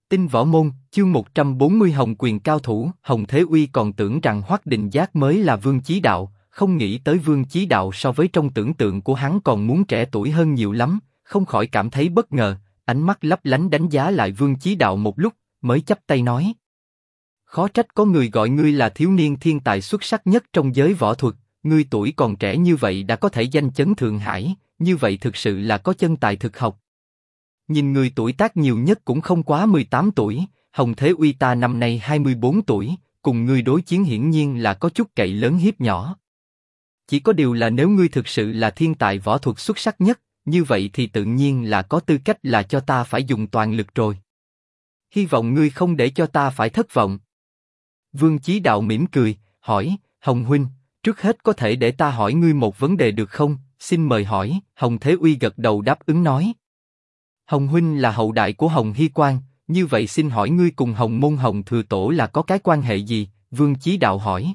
Tinh Võ Môn, chương 140 Hồng Quyền cao thủ. Hồng Thế Uy còn tưởng rằng Hoắc Định Giác mới là Vương Chí Đạo, không nghĩ tới Vương Chí Đạo so với trong tưởng tượng của hắn còn muốn trẻ tuổi hơn nhiều lắm, không khỏi cảm thấy bất ngờ, ánh mắt lấp lánh đánh giá lại Vương Chí Đạo một lúc, mới chắp tay nói: khó trách có người gọi ngươi là thiếu niên thiên tài xuất sắc nhất trong giới võ thuật, ngươi tuổi còn trẻ như vậy đã có thể danh chấn Thượng Hải, như vậy thực sự là có chân tài thực học. Nhìn người tuổi tác nhiều nhất cũng không quá 18 tuổi, Hồng Thế Uy ta năm nay 24 tuổi, cùng ngươi đối chiến hiển nhiên là có chút cậy lớn hiếp nhỏ. Chỉ có điều là nếu ngươi thực sự là thiên tài võ thuật xuất sắc nhất, như vậy thì tự nhiên là có tư cách là cho ta phải dùng toàn lực rồi. Hy vọng ngươi không để cho ta phải thất vọng. Vương Chí Đạo mỉm cười, hỏi: Hồng huynh, trước hết có thể để ta hỏi ngươi một vấn đề được không? Xin mời hỏi. Hồng Thế Uy gật đầu đáp ứng nói: Hồng huynh là hậu đại của Hồng Hy Quang, như vậy xin hỏi ngươi cùng Hồng Môn Hồng Thừa Tổ là có cái quan hệ gì? Vương Chí Đạo hỏi.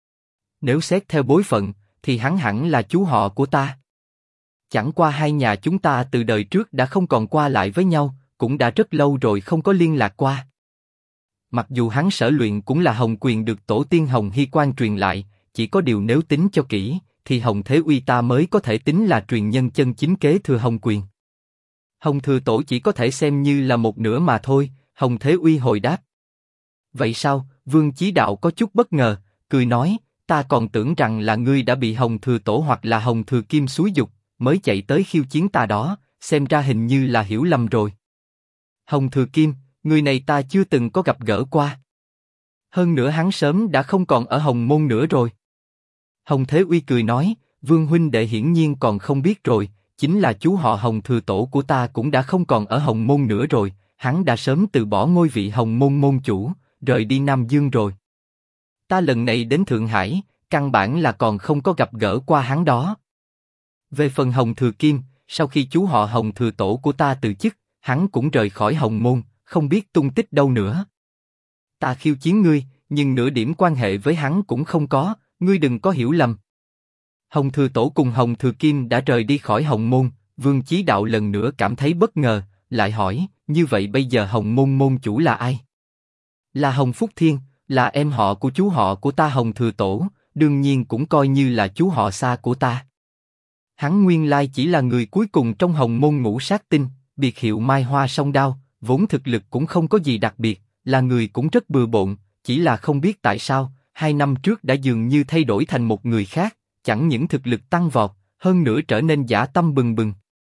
Nếu xét theo bối phận, thì hắn hẳn là chú họ của ta. Chẳng qua hai nhà chúng ta từ đời trước đã không còn qua lại với nhau, cũng đã rất lâu rồi không có liên lạc qua. Mặc dù hắn sở luyện cũng là Hồng Quyền được tổ tiên Hồng Hy Quang truyền lại, chỉ có điều nếu tính cho kỹ, thì Hồng Thế Uy ta mới có thể tính là truyền nhân chân chính kế thừa Hồng Quyền. Hồng Thừa Tổ chỉ có thể xem như là một nửa mà thôi. Hồng Thế Uy hồi đáp. Vậy sao? Vương Chí Đạo có chút bất ngờ, cười nói: ta còn tưởng rằng là ngươi đã bị Hồng Thừa Tổ hoặc là Hồng Thừa Kim xúi giục, mới chạy tới khiêu chiến ta đó, xem ra hình như là hiểu lầm rồi. Hồng Thừa Kim, người này ta chưa từng có gặp gỡ qua. Hơn nữa hắn sớm đã không còn ở Hồng Môn nữa rồi. Hồng Thế Uy cười nói: Vương huynh đệ hiển nhiên còn không biết rồi, chính là chú họ Hồng Thừa Tổ của ta cũng đã không còn ở Hồng Môn nữa rồi, hắn đã sớm từ bỏ ngôi vị Hồng Môn môn chủ, rời đi Nam Dương rồi. Ta lần này đến Thượng Hải, căn bản là còn không có gặp gỡ qua hắn đó. Về phần Hồng Thừa Kim, sau khi chú họ Hồng Thừa Tổ của ta từ chức, hắn cũng rời khỏi Hồng Môn, không biết tung tích đâu nữa. Ta khiêu chiến ngươi, nhưng nửa điểm quan hệ với hắn cũng không có, ngươi đừng có hiểu lầm. Hồng Thừa Tổ cùng Hồng Thừa Kim đã rời đi khỏi Hồng Môn. Vương Chí Đạo lần nữa cảm thấy bất ngờ, lại hỏi: như vậy bây giờ Hồng Môn môn chủ là ai? Là Hồng Phúc Thiên, là em họ của chú họ của ta Hồng Thừa Tổ, đương nhiên cũng coi như là chú họ xa của ta. Hắn nguyên lai chỉ là người cuối cùng trong Hồng Môn Ngũ Sát Tinh, biệt hiệu Mai Hoa Song Đao, vốn thực lực cũng không có gì đặc biệt, là người cũng rất bừa bộn, chỉ là không biết tại sao 2 năm trước đã dường như thay đổi thành một người khác, chẳng những thực lực tăng vọt, hơn nữa trở nên dã tâm bừng bừng.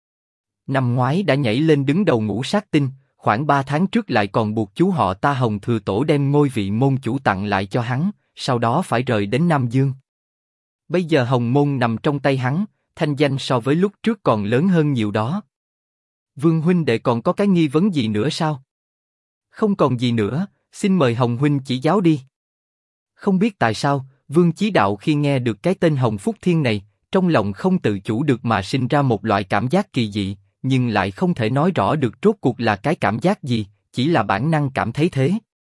Năm ngoái đã nhảy lên đứng đầu Ngũ Sát Tinh, khoảng 3 tháng trước lại còn buộc chú họ ta Hồng Thừa Tổ đem ngôi vị môn chủ tặng lại cho hắn, sau đó phải rời đến Nam Dương. Bây giờ Hồng Môn nằm trong tay hắn, thanh danh so với lúc trước còn lớn hơn nhiều đó. Vương huynh đệ còn có cái nghi vấn gì nữa sao? Không còn gì nữa, xin mời Hồng huynh chỉ giáo đi. Không biết tại sao, Vương Chí Đạo khi nghe được cái tên Hồng Phúc Thiên này, trong lòng không tự chủ được mà sinh ra một loại cảm giác kỳ dị, nhưng lại không thể nói rõ được rốt cuộc là cái cảm giác gì, chỉ là bản năng cảm thấy thế.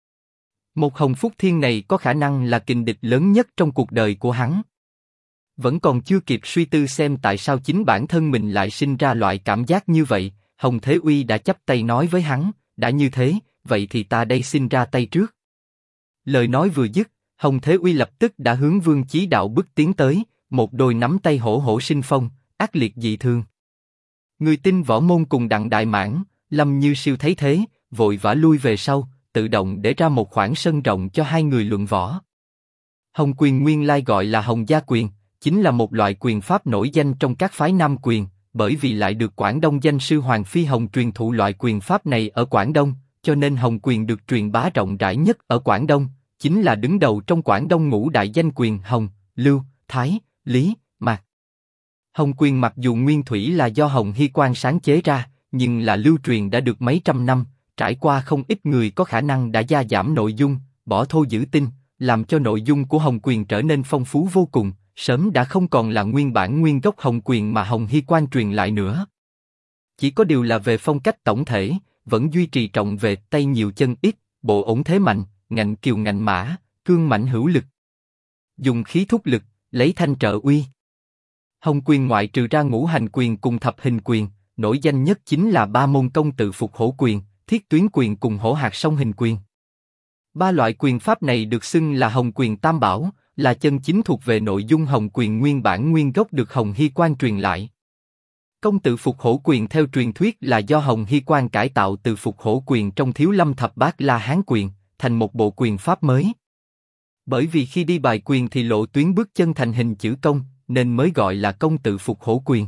Một Hồng Phúc Thiên này có khả năng là kình địch lớn nhất trong cuộc đời của hắn. Vẫn còn chưa kịp suy tư xem tại sao chính bản thân mình lại sinh ra loại cảm giác như vậy, Hồng Thế Uy đã chắp tay nói với hắn: đã như thế, vậy thì ta đây xin ra tay trước. Lời nói vừa dứt, Hồng Thế Uy lập tức đã hướng Vương Chí Đạo bước tiến tới, một đôi nắm tay hổ hổ sinh phong, ác liệt dị thường. Người Tinh Võ Môn cùng Đặng Đại Mãn, Lâm Như Siêu thấy thế, vội vã lui về sau, tự động để ra một khoảng sân rộng cho hai người luận võ. Hồng Quyền nguyên lai gọi là Hồng Gia Quyền, chính là một loại quyền pháp nổi danh trong các phái Nam Quyền, bởi vì lại được Quảng Đông danh sư Hoàng Phi Hồng truyền thụ loại quyền pháp này ở Quảng Đông, cho nên Hồng Quyền được truyền bá rộng rãi nhất ở Quảng Đông, chính là đứng đầu trong Quảng Đông ngũ đại danh quyền Hồng, Lưu, Thái, Lý, Mạc. Hồng Quyền mặc dù nguyên thủy là do Hồng Hy Quang sáng chế ra, nhưng là lưu truyền đã được mấy trăm năm, trải qua không ít người có khả năng đã gia giảm nội dung, bỏ thô giữ tinh, làm cho nội dung của Hồng Quyền trở nên phong phú vô cùng, sớm đã không còn là nguyên bản nguyên gốc Hồng Quyền mà Hồng Hy Quang truyền lại nữa. Chỉ có điều là về phong cách tổng thể, vẫn duy trì trọng về tay nhiều chân ít, bộ ổn thế mạnh, ngạnh kiều ngạnh mã, cương mãnh hữu lực. Dùng khí thúc lực, lấy thanh trợ uy. Hồng Quyền ngoại trừ ra ngũ hành quyền cùng thập hình quyền, nổi danh nhất chính là 3 môn công tự phục hổ quyền, Thiết tuyến quyền cùng hổ hạc song hình quyền. Ba loại quyền pháp này được xưng là Hồng Quyền Tam Bảo, là chân chính thuộc về nội dung Hồng Quyền nguyên bản nguyên gốc được Hồng Hy Quang truyền lại. Công tự Phục Hổ Quyền theo truyền thuyết là do Hồng Hy Quang cải tạo từ Phục Hổ Quyền trong Thiếu Lâm Thập Bát La Hán Quyền, thành một bộ quyền pháp mới. Bởi vì khi đi bài quyền thì lộ tuyến bước chân thành hình chữ công, nên mới gọi là Công tự Phục Hổ Quyền.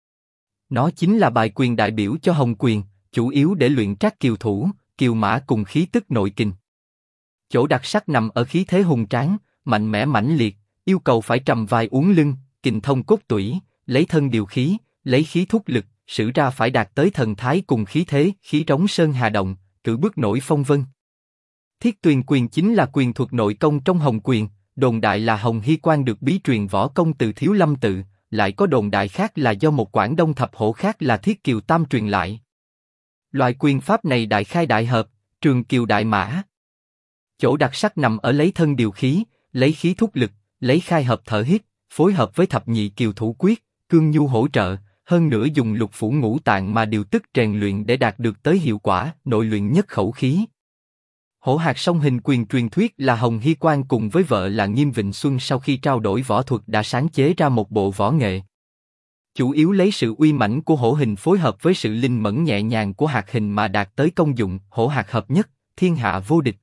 Nó chính là bài quyền đại biểu cho Hồng Quyền, chủ yếu để luyện trác kiều thủ, kiều mã cùng khí tức nội kình. Chỗ đặc sắc nằm ở khí thế hùng tráng, mạnh mẽ mãnh liệt, yêu cầu phải trầm vai uốn lưng, kình thông cốt tủy, lấy thân điều khí, lấy khí thúc lực, sử ra phải đạt tới thần thái cùng khí thế, khí trống sơn hà động, cử bước nổi phong vân. Thiết Tuyền Quyền chính là quyền thuật nội công trong Hồng Quyền, đồn đại là Hồng Hy Quang được bí truyền võ công từ Thiếu Lâm tự, lại có đồn đại khác là do một Quảng Đông thập hổ khác là Thiết Kiều Tam truyền lại. Loại quyền pháp này đại khai đại hợp, trường kiều đại mã. Chỗ đặc sắc nằm ở lấy thân điều khí, lấy khí thúc lực, lấy khai hợp thở hít, phối hợp với thập nhị kiều thủ quyết, cương nhu hỗ trợ, hơn nữa dùng lục phủ ngũ tạng mà điều tức rèn luyện để đạt được tới hiệu quả, nội luyện nhất khẩu khí. Hổ hạc song hình quyền truyền thuyết là Hồng Hy Quang cùng với vợ là Nghiêm Vịnh Xuân sau khi trao đổi võ thuật đã sáng chế ra một bộ võ nghệ. Chủ yếu lấy sự uy mãnh của hổ hình phối hợp với sự linh mẫn nhẹ nhàng của hạc hình mà đạt tới công dụng hổ hạc hợp nhất, thiên hạ vô địch.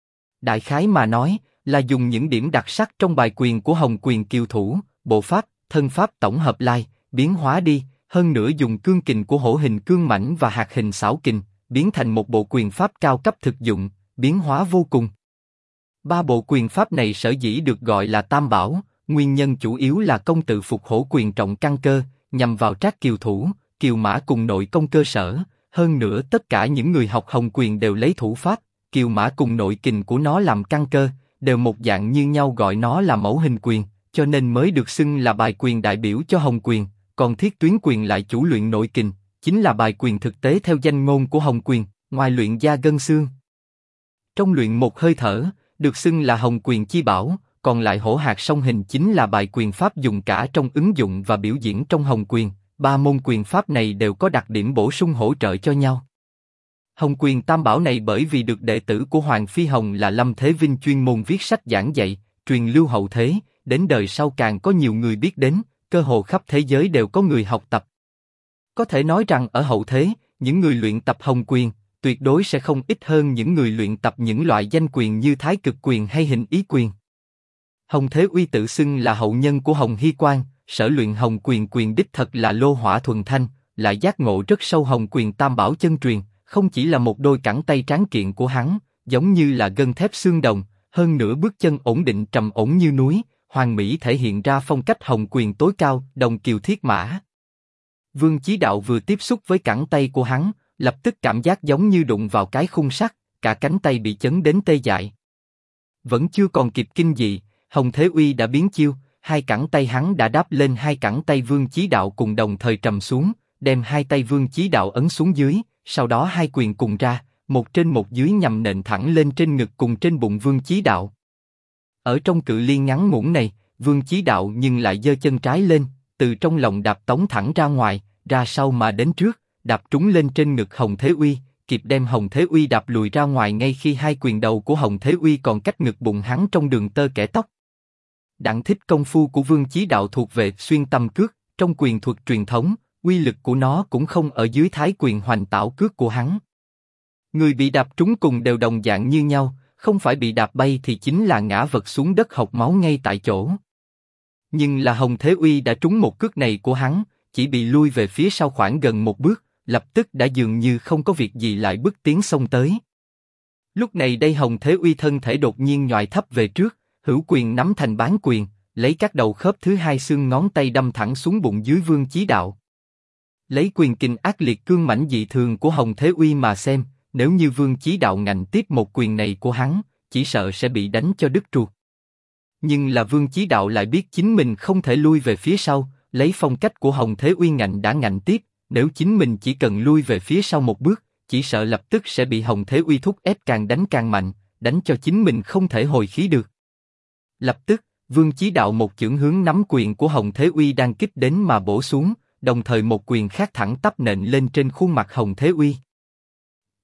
Đại khái mà nói, là dùng những điểm đặc sắc trong bài quyền của Hồng Quyền kiều thủ, bộ pháp, thân pháp tổng hợp lai, biến hóa đi, hơn nữa dùng cương kình của hổ hình cương mãnh và hạc hình xảo kình, biến thành một bộ quyền pháp cao cấp thực dụng, biến hóa vô cùng. Ba bộ quyền pháp này sở dĩ được gọi là Tam Bảo, nguyên nhân chủ yếu là công tự Phục Hổ Quyền trọng căn cơ, nhằm vào trác kiều thủ, kiều mã cùng nội công cơ sở, hơn nữa tất cả những người học Hồng Quyền đều lấy thủ pháp, kiều mã cùng nội kình của nó làm căn cơ, đều một dạng như nhau gọi nó là mẫu hình quyền, cho nên mới được xưng là bài quyền đại biểu cho Hồng Quyền, còn Thiết Tuyến Quyền lại chủ luyện nội kình, chính là bài quyền thực tế theo danh ngôn của Hồng Quyền, ngoài luyện da gân xương. Trong luyện một hơi thở, được xưng là Hồng Quyền chi bảo, còn lại hổ hạc song hình chính là bài quyền pháp dùng cả trong ứng dụng và biểu diễn trong Hồng Quyền, ba môn quyền pháp này đều có đặc điểm bổ sung hỗ trợ cho nhau. Hồng Quyền Tam Bảo này bởi vì được đệ tử của Hoàng Phi Hồng là Lâm Thế Vinh chuyên môn viết sách giảng dạy, truyền lưu hậu thế, đến đời sau càng có nhiều người biết đến, cơ hồ khắp thế giới đều có người học tập. Có thể nói rằng ở hậu thế, những người luyện tập Hồng Quyền, tuyệt đối sẽ không ít hơn những người luyện tập những loại danh quyền như Thái Cực Quyền hay Hình Ý Quyền. Hồng Thế Uy tự xưng là hậu nhân của Hồng Hy Quang, sở luyện Hồng Quyền quyền đích thật là lô hỏa thuần thanh, lại giác ngộ rất sâu Hồng Quyền Tam Bảo chân truyền, không chỉ là một đôi cẳng tay tráng kiện của hắn, giống như là gân thép xương đồng, hơn nữa bước chân ổn định trầm ổn như núi, hoàn mỹ thể hiện ra phong cách Hồng Quyền tối cao, đồng kiều thiết mã. Vương Chí Đạo vừa tiếp xúc với cẳng tay của hắn, lập tức cảm giác giống như đụng vào cái khung sắt, cả cánh tay bị chấn đến tê dại. Vẫn chưa còn kịp kinh dị, Hồng Thế Uy đã biến chiêu, hai cẳng tay hắn đã đáp lên hai cẳng tay Vương Chí Đạo cùng đồng thời trầm xuống, đem hai tay Vương Chí Đạo ấn xuống dưới, sau đó hai quyền cùng ra, một trên một dưới nhằm nện thẳng lên trên ngực cùng trên bụng Vương Chí Đạo. Ở trong cự ly ngắn ngủn này, Vương Chí Đạo nhưng lại giơ chân trái lên, từ trong lòng đạp tống thẳng ra ngoài, ra sau mà đến trước, đạp trúng lên trên ngực Hồng Thế Uy, kịp đem Hồng Thế Uy đạp lùi ra ngoài ngay khi hai quyền đầu của Hồng Thế Uy còn cách ngực bụng hắn trong đường tơ kẽ tóc. Đặng thích công phu của Vương Chí Đạo thuộc về xuyên tâm cước, trong quyền thuật truyền thống, uy lực của nó cũng không ở dưới thái quyền hoành tảo cước của hắn. Người bị đạp trúng cùng đều đồng dạng như nhau, không phải bị đạp bay thì chính là ngã vật xuống đất hộc máu ngay tại chỗ. Nhưng là Hồng Thế Uy đã trúng một cước này của hắn, chỉ bị lui về phía sau khoảng gần một bước, lập tức đã dường như không có việc gì lại bước tiến xông tới. Lúc này đây Hồng Thế Uy thân thể đột nhiên nhoài thấp về trước, hữu quyền nắm thành bán quyền, lấy các đầu khớp thứ hai xương ngón tay đâm thẳng xuống bụng dưới Vương Chí Đạo. Lấy quyền kình ác liệt cương mãnh dị thường của Hồng Thế Uy mà xem, nếu như Vương Chí Đạo ngạnh tiếp một quyền này của hắn, chỉ sợ sẽ bị đánh cho đứt ruột. Nhưng là Vương Chí Đạo lại biết chính mình không thể lui về phía sau, lấy phong cách của Hồng Thế Uy ngạnh đã ngạnh tiếp, nếu chính mình chỉ cần lui về phía sau một bước, chỉ sợ lập tức sẽ bị Hồng Thế Uy thúc ép càng đánh càng mạnh, đánh cho chính mình không thể hồi khí được. Lập tức, Vương Chí Đạo một chưởng hướng nắm quyền của Hồng Thế Uy đang kích đến mà bổ xuống, đồng thời một quyền khác thẳng tắp nện lên trên khuôn mặt Hồng Thế Uy.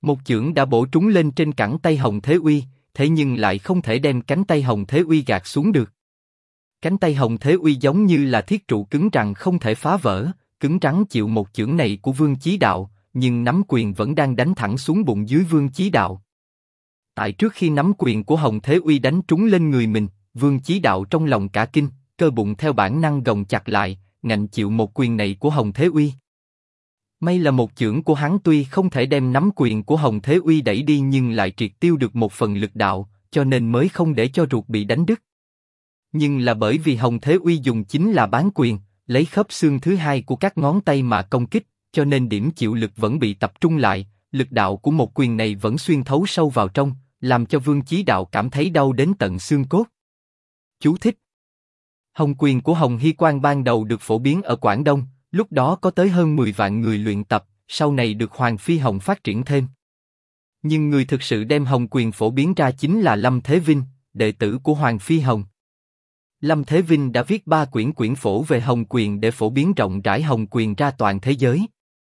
Một chưởng đã bổ trúng lên trên cẳng tay Hồng Thế Uy, thế nhưng lại không thể đem cánh tay Hồng Thế Uy gạt xuống được. Cánh tay Hồng Thế Uy giống như là thiết trụ cứng rắn không thể phá vỡ, cứng rắn chịu một chưởng này của Vương Chí Đạo, nhưng nắm quyền vẫn đang đánh thẳng xuống bụng dưới Vương Chí Đạo. Tại trước khi nắm quyền của Hồng Thế Uy đánh trúng lên người mình, Vương Chí Đạo trong lòng cả kinh, cơ bụng theo bản năng gồng chặt lại, ngạnh chịu một quyền này của Hồng Thế Uy. May là một chưởng của hắn tuy không thể đem nắm quyền của Hồng Thế Uy đẩy đi nhưng lại triệt tiêu được một phần lực đạo, cho nên mới không để cho ruột bị đánh đứt. Nhưng là bởi vì Hồng Thế Uy dùng chính là bán quyền, lấy khớp xương thứ hai của các ngón tay mà công kích, cho nên điểm chịu lực vẫn bị tập trung lại, lực đạo của một quyền này vẫn xuyên thấu sâu vào trong, làm cho Vương Chí Đạo cảm thấy đau đến tận xương cốt. Chú thích: Hồng quyền của Hồng Hy Quang ban đầu được phổ biến ở Quảng Đông, lúc đó có tới hơn 10 vạn người luyện tập, sau này được Hoàng Phi Hồng phát triển thêm. Nhưng người thực sự đem Hồng quyền phổ biến ra chính là Lâm Thế Vinh, đệ tử của Hoàng Phi Hồng. Lâm Thế Vinh đã viết 3 quyển phổ về Hồng quyền để phổ biến rộng rãi Hồng quyền ra toàn thế giới.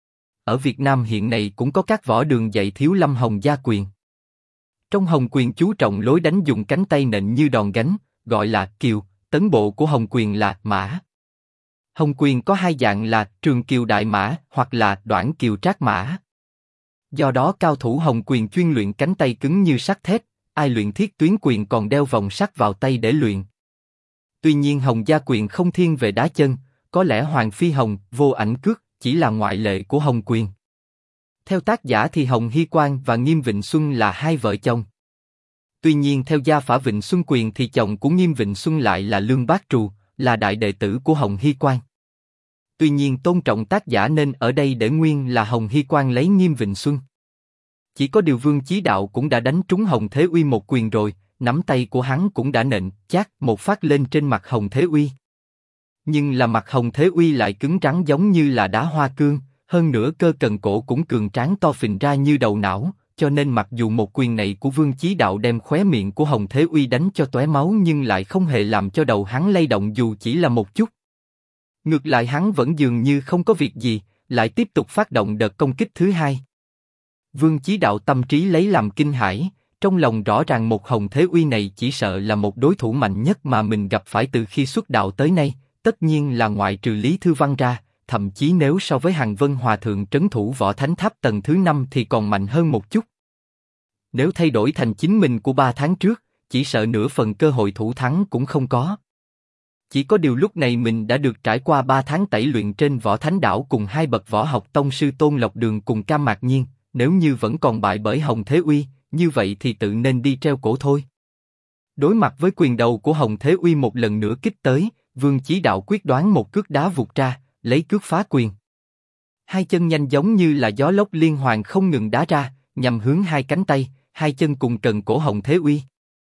Ở Việt Nam hiện nay cũng có các võ đường dạy Thiếu Lâm Hồng gia quyền. Trong Hồng quyền chú trọng lối đánh dùng cánh tay nện như đòn gánh, gọi là kiều, tấn bộ của Hồng quyền là mã. Hồng quyền có hai dạng là trường kiều đại mã hoặc là đoạn kiều trác mã. Do đó cao thủ Hồng quyền chuyên luyện cánh tay cứng như sắt thép, ai luyện thiết tuyến quyền còn đeo vòng sắt vào tay để luyện. Tuy nhiên Hồng gia quyền không thiên về đá chân, có lẽ Hoàng Phi Hồng, Vô Ảnh Cước chỉ là ngoại lệ của Hồng quyền. Theo tác giả thì Hồng Hy Quang và Nghiêm Vịnh Xuân là hai vợ chồng. Tuy nhiên theo gia phả Vịnh Xuân Quyền thì chồng của Nghiêm Vịnh Xuân lại là Lương Bác Trù, là đại đệ tử của Hồng Hy Quang. Tuy nhiên tôn trọng tác giả nên ở đây để nguyên là Hồng Hy Quang lấy Nghiêm Vịnh Xuân. Chỉ có điều Vương Chí Đạo cũng đã đánh trúng Hồng Thế Uy một quyền rồi, nắm tay của hắn cũng đã nện chát một phát lên trên mặt Hồng Thế Uy. Nhưng là mặt Hồng Thế Uy lại cứng rắn giống như là đá hoa cương, hơn nữa cơ cần cổ cũng cường tráng to phình ra như đầu não, cho nên mặc dù một quyền này của Vương Chí Đạo đem khóe miệng của Hồng Thế Uy đánh cho tóe máu nhưng lại không hề làm cho đầu hắn lay động dù chỉ là một chút. Ngược lại hắn vẫn dường như không có việc gì, lại tiếp tục phát động đợt công kích thứ hai. Vương Chí Đạo tâm trí lấy làm kinh hãi, trong lòng rõ ràng một Hồng Thế Uy này chỉ sợ là một đối thủ mạnh nhất mà mình gặp phải từ khi xuất đạo tới nay, tất nhiên là ngoại trừ Lý Thư Văn ra, thậm chí nếu so với Hàn Vân Hòa Thượng trấn thủ Võ Thánh Tháp tầng thứ 5 thì còn mạnh hơn một chút. Nếu thay đổi thành chính mình của 3 tháng trước, chỉ sợ nửa phần cơ hội thủ thắng cũng không có. Chỉ có điều lúc này mình đã được trải qua 3 tháng tẩy luyện trên Võ Thánh Đảo cùng hai bậc võ học tông sư Tôn Lộc Đường cùng Cam Mạc Nhiên, nếu như vẫn còn bại bởi Hồng Thế Uy, như vậy thì tự nên đi treo cổ thôi. Đối mặt với quyền đầu của Hồng Thế Uy một lần nữa kích tới, Vương Chí Đạo quyết đoán một cước đá vụt ra, lấy cước phá quyền. Hai chân nhanh giống như là gió lốc liên hoàn không ngừng đá ra, nhằm hướng hai cánh tay, hai chân cùng cần cổ Hồng Thế Uy.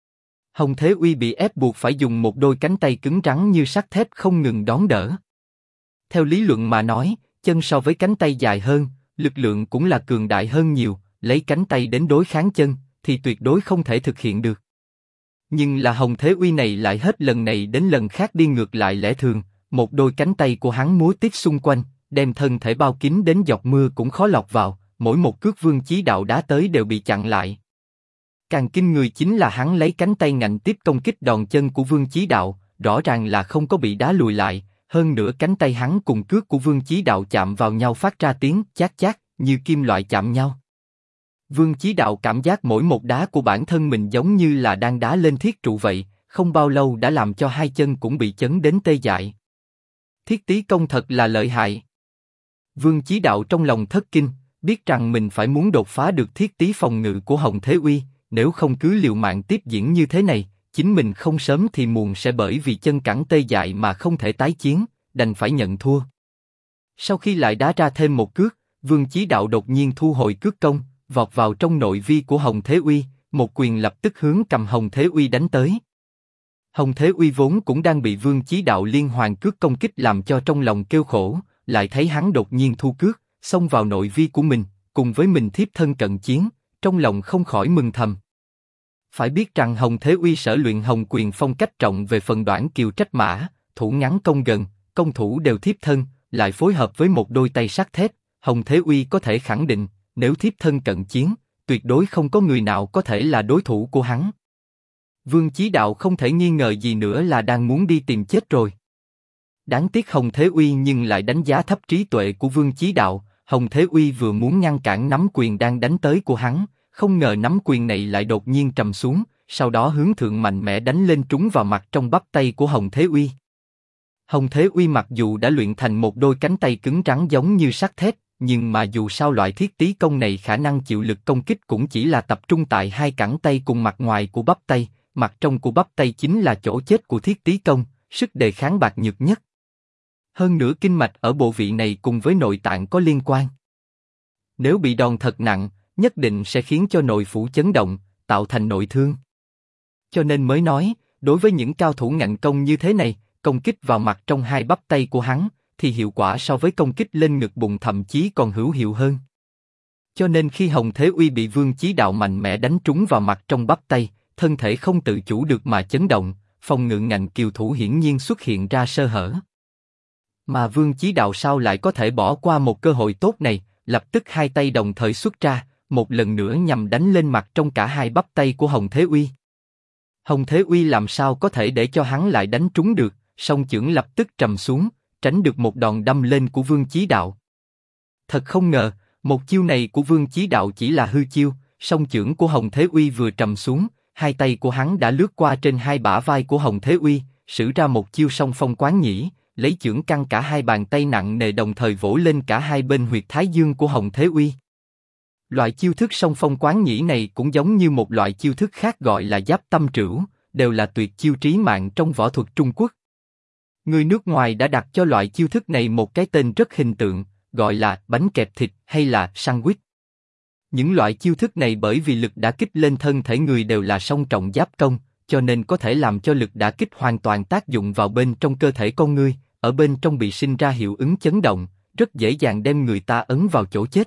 Hồng Thế Uy bị ép buộc phải dùng một đôi cánh tay cứng rắn như sắt thép không ngừng đón đỡ. Theo lý luận mà nói, chân so với cánh tay dài hơn, lực lượng cũng là cường đại hơn nhiều, lấy cánh tay đến đối kháng chân, thì tuyệt đối không thể thực hiện được. Nhưng là Hồng Thế Uy này lại hết lần này đến lần khác đi ngược lại lẽ thường, một đôi cánh tay của hắn múa tít xung quanh, đem thân thể bao kín đến giọt mưa cũng khó lọt vào, mỗi một cước Vương Chí Đạo đá tới đều bị chặn lại. Càng kinh người chính là hắn lấy cánh tay ngạnh tiếp công kích đòn chân của Vương Chí Đạo, rõ ràng là không có bị đá lùi lại, hơn nữa cánh tay hắn cùng cước của Vương Chí Đạo chạm vào nhau phát ra tiếng chát chát, như kim loại chạm nhau. Vương Chí Đạo cảm giác mỗi một đá của bản thân mình giống như là đang đá lên thiết trụ vậy, không bao lâu đã làm cho hai chân cũng bị chấn đến tê dại. Thiết Tý công thật là lợi hại. Vương Chí Đạo trong lòng thất kinh, biết rằng mình phải muốn đột phá được Thiết Tý phòng ngự của Hồng Thế Uy, nếu không cứ liều mạng tiếp diễn như thế này, chính mình không sớm thì muộn sẽ bởi vì chân cẳng tê dại mà không thể tái chiến, đành phải nhận thua. Sau khi lại đá ra thêm một cước, Vương Chí Đạo đột nhiên thu hồi cước công, vọt vào trong nội vi của Hồng Thế Uy, một quyền lập tức hướng cầm Hồng Thế Uy đánh tới. Hồng Thế Uy vốn cũng đang bị Vương Chí Đạo liên hoàn cước công kích làm cho trong lòng kêu khổ, lại thấy hắn đột nhiên thu cước, xông vào nội vi của mình, cùng với mình thiếp thân cận chiến, trong lòng không khỏi mừng thầm. Phải biết rằng Hồng Thế Uy sở luyện Hồng quyền phong cách trọng về phần đoạn kiều trách mã, thủ ngắn công gần, công thủ đều thiếp thân, lại phối hợp với một đôi tay sắt thép, Hồng Thế Uy có thể khẳng định, nếu thiếp thân cận chiến, tuyệt đối không có người nào có thể là đối thủ của hắn. Vương Chí Đạo không thể nghi ngờ gì nữa là đang muốn đi tìm chết rồi. Đáng tiếc Hồng Thế Uy nhưng lại đánh giá thấp trí tuệ của Vương Chí Đạo. Hồng Thế Uy vừa muốn ngăn cản nắm quyền đang đánh tới của hắn, không ngờ nắm quyền này lại đột nhiên trầm xuống, sau đó hướng thượng mạnh mẽ đánh lên trúng vào mặt trong bắp tay của Hồng Thế Uy. Hồng Thế Uy mặc dù đã luyện thành một đôi cánh tay cứng rắn giống như sắt thép, nhưng mà dù sao loại thiết tí công này khả năng chịu lực công kích cũng chỉ là tập trung tại hai cẳng tay cùng mặt ngoài của bắp tay, mặt trong của bắp tay chính là chỗ chết của thiết tí công, sức đề kháng bạc nhược nhất. Hơn nữa kinh mạch ở bộ vị này cùng với nội tạng có liên quan. Nếu bị đòn thật nặng, nhất định sẽ khiến cho nội phủ chấn động, tạo thành nội thương. Cho nên mới nói, đối với những cao thủ ngạnh công như thế này, công kích vào mặt trong hai bắp tay của hắn, thì hiệu quả so với công kích lên ngực bụng thậm chí còn hữu hiệu hơn. Cho nên khi Hồng Thế Uy bị Vương Chí Đạo mạnh mẽ đánh trúng vào mặt trong bắp tay, thân thể không tự chủ được mà chấn động, phòng ngự ngạnh kiều thủ hiển nhiên xuất hiện ra sơ hở. Mà Vương Chí Đạo sao lại có thể bỏ qua một cơ hội tốt này, lập tức hai tay đồng thời xuất ra, một lần nữa nhằm đánh lên mặt trong cả hai bắp tay của Hồng Thế Uy. Hồng Thế Uy làm sao có thể để cho hắn lại đánh trúng được, song chưởng lập tức trầm xuống, tránh được một đòn đâm lên của Vương Chí Đạo. Thật không ngờ, một chiêu này của Vương Chí Đạo chỉ là hư chiêu, song chưởng của Hồng Thế Uy vừa trầm xuống, hai tay của hắn đã lướt qua trên hai bả vai của Hồng Thế Uy, sử ra một chiêu song phong quán nhĩ, lấy chưởng căng cả hai bàn tay nặng nề đồng thời vỗ lên cả hai bên huyệt thái dương của Hồng Thế Uy. Loại chiêu thức song phong quán nhĩ này cũng giống như một loại chiêu thức khác gọi là giáp tâm trửu, đều là tuyệt chiêu trí mạng trong võ thuật Trung Quốc. Người nước ngoài đã đặt cho loại chiêu thức này một cái tên rất hình tượng, gọi là bánh kẹp thịt hay là sandwich. Những loại chiêu thức này bởi vì lực đả kích lên thân thể người đều là song trọng giáp công, cho nên có thể làm cho lực đả kích hoàn toàn tác dụng vào bên trong cơ thể con người, ở bên trong bị sinh ra hiệu ứng chấn động, rất dễ dàng đem người ta ấn vào chỗ chết.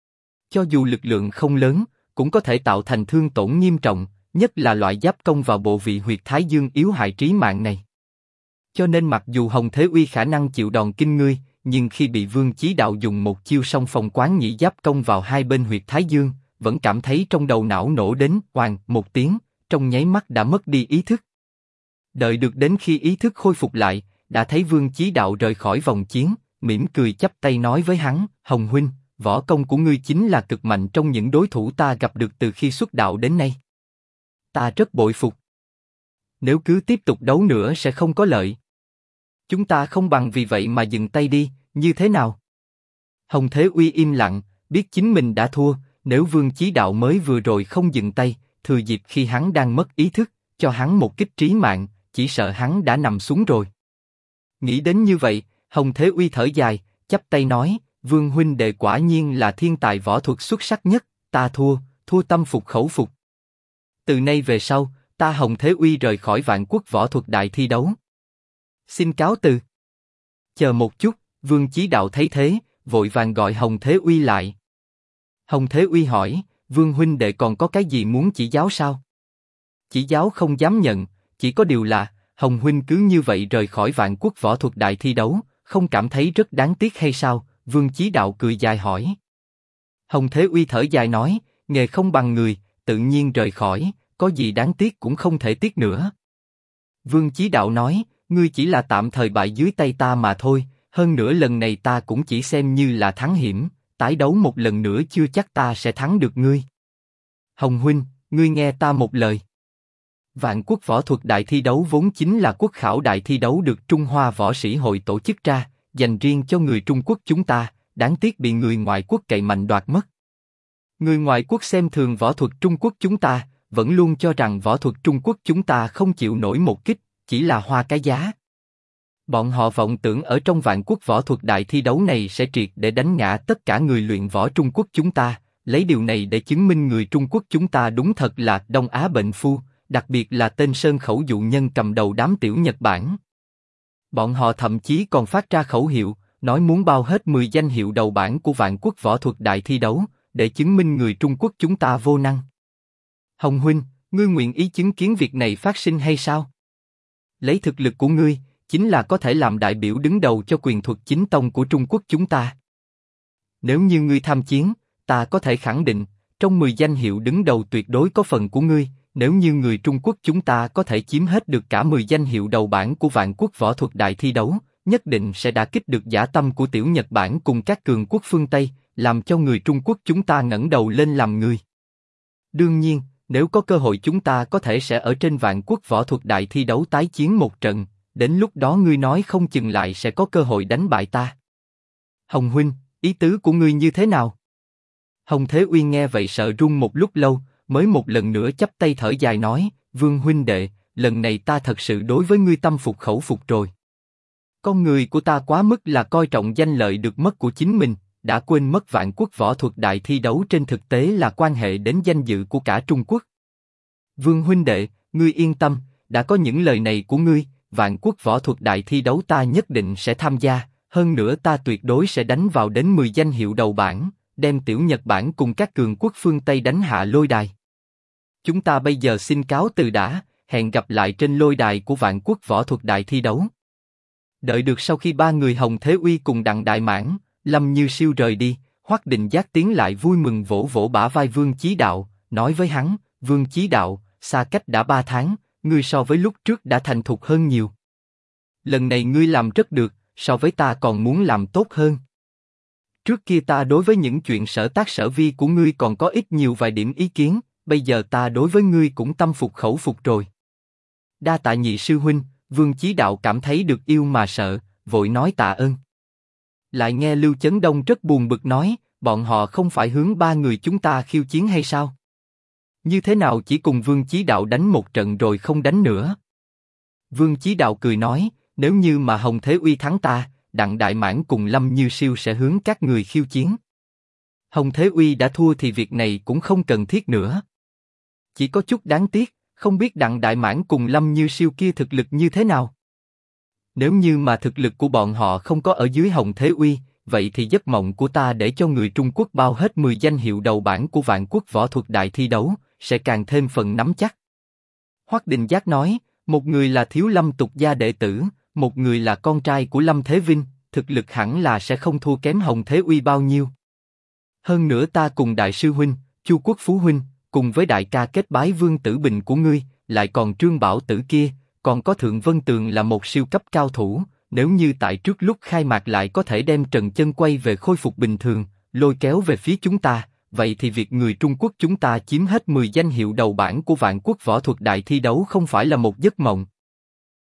Cho dù lực lượng không lớn, cũng có thể tạo thành thương tổn nghiêm trọng, nhất là loại giáp công vào bộ vị huyệt thái dương yếu hại trí mạng này. Cho nên mặc dù Hồng Thế Uy khả năng chịu đòn kinh ngươi, nhưng khi bị Vương Chí Đạo dùng một chiêu song phong quán nhĩ giáp công vào hai bên huyệt thái dương, vẫn cảm thấy trong đầu não nổ đến oàng một tiếng, trong nháy mắt đã mất đi ý thức. Đợi được đến khi ý thức khôi phục lại, đã thấy Vương Chí Đạo rời khỏi vòng chiến, mỉm cười chắp tay nói với hắn: Hồng huynh, võ công của ngươi chính là cực mạnh trong những đối thủ ta gặp được từ khi xuất đạo đến nay. Ta rất bội phục. Nếu cứ tiếp tục đấu nữa sẽ không có lợi. Chúng ta không bằng vì vậy mà dừng tay đi, như thế nào? Hồng Thế Uy im lặng, biết chính mình đã thua, nếu Vương Chí Đạo mới vừa rồi không dừng tay, thừa dịp khi hắn đang mất ý thức, cho hắn một kích trí mạng, chỉ sợ hắn đã nằm xuống rồi. Nghĩ đến như vậy, Hồng Thế Uy thở dài, chắp tay nói: Vương huynh đệ quả nhiên là thiên tài võ thuật xuất sắc nhất, ta thua, thua tâm phục khẩu phục. Từ nay về sau, ta Hồng Thế Uy rời khỏi Vạn Quốc võ thuật đại thi đấu. Xin cáo từ. Chờ một chút, Vương Chí Đạo thấy thế, vội vàng gọi Hồng Thế Uy lại. Hồng Thế Uy hỏi: Vương huynh đệ còn có cái gì muốn chỉ giáo sao? Chỉ giáo không dám nhận, chỉ có điều là Hồng huynh cứ như vậy rời khỏi Vạn Quốc võ thuật đại thi đấu, không cảm thấy rất đáng tiếc hay sao? Vương Chí Đạo cười dài hỏi. Hồng Thế Uy thở dài nói: nghề không bằng người, tự nhiên rời khỏi, có gì đáng tiếc cũng không thể tiếc nữa. Vương Chí Đạo nói: ngươi chỉ là tạm thời bại dưới tay ta mà thôi, hơn nữa lần này ta cũng chỉ xem như là thắng hiểm, tái đấu một lần nữa chưa chắc ta sẽ thắng được ngươi. Hồng huynh, ngươi nghe ta một lời. Vạn Quốc võ thuật đại thi đấu vốn chính là quốc khảo đại thi đấu được Trung Hoa Võ Sĩ Hội tổ chức ra, dành riêng cho người Trung Quốc chúng ta, đáng tiếc bị người ngoại quốc cậy mạnh đoạt mất. Người ngoại quốc xem thường võ thuật Trung Quốc chúng ta, vẫn luôn cho rằng võ thuật Trung Quốc chúng ta không chịu nổi một kích, chỉ là hoa cái giá. Bọn họ vọng tưởng ở trong Vạn Quốc võ thuật đại thi đấu này sẽ triệt để đánh ngã tất cả người luyện võ Trung Quốc chúng ta, lấy điều này để chứng minh người Trung Quốc chúng ta đúng thật là Đông Á bệnh phu, đặc biệt là tên Sơn Khẩu dụ nhân cầm đầu đám tiểu Nhật Bản. Bọn họ thậm chí còn phát ra khẩu hiệu, nói muốn bao hết 10 danh hiệu đầu bảng của Vạn Quốc võ thuật đại thi đấu, để chứng minh người Trung Quốc chúng ta vô năng. Hồng huynh, ngươi nguyện ý chứng kiến việc này phát sinh hay sao? Lấy thực lực của ngươi, chính là có thể làm đại biểu đứng đầu cho quyền thuật chính tông của Trung Quốc chúng ta. Nếu như ngươi tham chiến, ta có thể khẳng định, Trong 10 danh hiệu đứng đầu tuyệt đối có phần của ngươi, nếu như người Trung Quốc chúng ta có thể chiếm hết được cả 10 danh hiệu đầu bảng của vạn quốc võ thuật đại thi đấu, nhất định sẽ đả kích được dã tâm của tiểu Nhật Bản cùng các cường quốc phương Tây, làm cho người Trung Quốc chúng ta ngẩng đầu lên làm người. Đương nhiên, nếu có cơ hội chúng ta có thể sẽ ở trên vạn quốc võ thuật đại thi đấu tái chiến một trận, đến lúc đó ngươi nói không chừng lại sẽ có cơ hội đánh bại ta. Hồng huynh, ý tứ của ngươi như thế nào? Hồng Thế Uyên nghe vậy sợ run một lúc lâu, mới một lần nữa chắp tay thở dài nói, Vương huynh đệ, lần này ta thật sự đối với ngươi tâm phục khẩu phục rồi. Con người của ta quá mức là coi trọng danh lợi được mất của chính mình, đã quên mất vạn quốc võ thuật đại thi đấu trên thực tế là quan hệ đến danh dự của cả Trung Quốc. Vương huynh đệ, ngươi yên tâm, đã có những lời này của ngươi, vạn quốc võ thuật đại thi đấu ta nhất định sẽ tham gia, hơn nữa ta tuyệt đối sẽ đánh vào đến 10 danh hiệu đầu bảng, đem tiểu Nhật Bản cùng các cường quốc phương Tây đánh hạ lôi đài. Chúng ta bây giờ xin cáo từ đã, hẹn gặp lại trên lôi đài của vạn quốc võ thuật đại thi đấu. Đợi được sau khi ba người Hồng Thế Uy cùng Đặng Đại Mãn, Lâm Như Siêu rời đi, Hoắc Định Giác tiến lại vui mừng vỗ vỗ bả vai Vương Chí Đạo, nói với hắn, Vương Chí Đạo, xa cách đã 3 tháng, ngươi so với lúc trước đã thành thục hơn nhiều. Lần này ngươi làm rất được, so với ta còn muốn làm tốt hơn. Trước kia ta đối với những chuyện sở tác sở vi của ngươi còn có ít nhiều vài điểm ý kiến, bây giờ ta đối với ngươi cũng tâm phục khẩu phục rồi. Đa tạ nhị sư huynh, Vương Chí Đạo cảm thấy được yêu mà sợ, vội nói tạ ơn. Lại nghe Lưu Chấn Đông rất buồn bực nói, bọn họ không phải hướng ba người chúng ta khiêu chiến hay sao? Như thế nào chỉ cùng Vương Chí Đạo đánh một trận rồi không đánh nữa? Vương Chí Đạo cười nói, nếu như mà Hồng Thế Uy thắng ta, Đặng Đại Mãn cùng Lâm Như Siêu sẽ hướng các người khiêu chiến. Hồng Thế Uy đã thua thì việc này cũng không cần thiết nữa. Chỉ có chút đáng tiếc, không biết Đặng Đại Mãn cùng Lâm Như Siêu kia thực lực như thế nào. Nếu như mà thực lực của bọn họ không có ở dưới Hồng Thế Uy, vậy thì giấc mộng của ta để cho người Trung Quốc bao hết 10 danh hiệu đầu bảng của vạn quốc võ thuật đại thi đấu, sẽ càng thêm phần nắm chắc. Hoắc Định Giác nói, một người là Thiếu Lâm tục gia đệ tử, một người là con trai của Lâm Thế Vinh, thực lực hẳn là sẽ không thua kém Hồng Thế Uy bao nhiêu. Hơn nữa ta cùng đại sư huynh, Chu Quốc Phú huynh, cùng với đại ca kết bái Vương Tử Bình của ngươi, lại còn Trương Bảo Tử kia, còn có Thượng Vân Tường là một siêu cấp cao thủ, nếu như tại trước lúc khai mạc lại có thể đem Trần Chân quay về khôi phục bình thường, lôi kéo về phía chúng ta, vậy thì việc người Trung Quốc chúng ta chiếm hết 10 danh hiệu đầu bảng của vạn quốc võ thuật đại thi đấu không phải là một giấc mộng.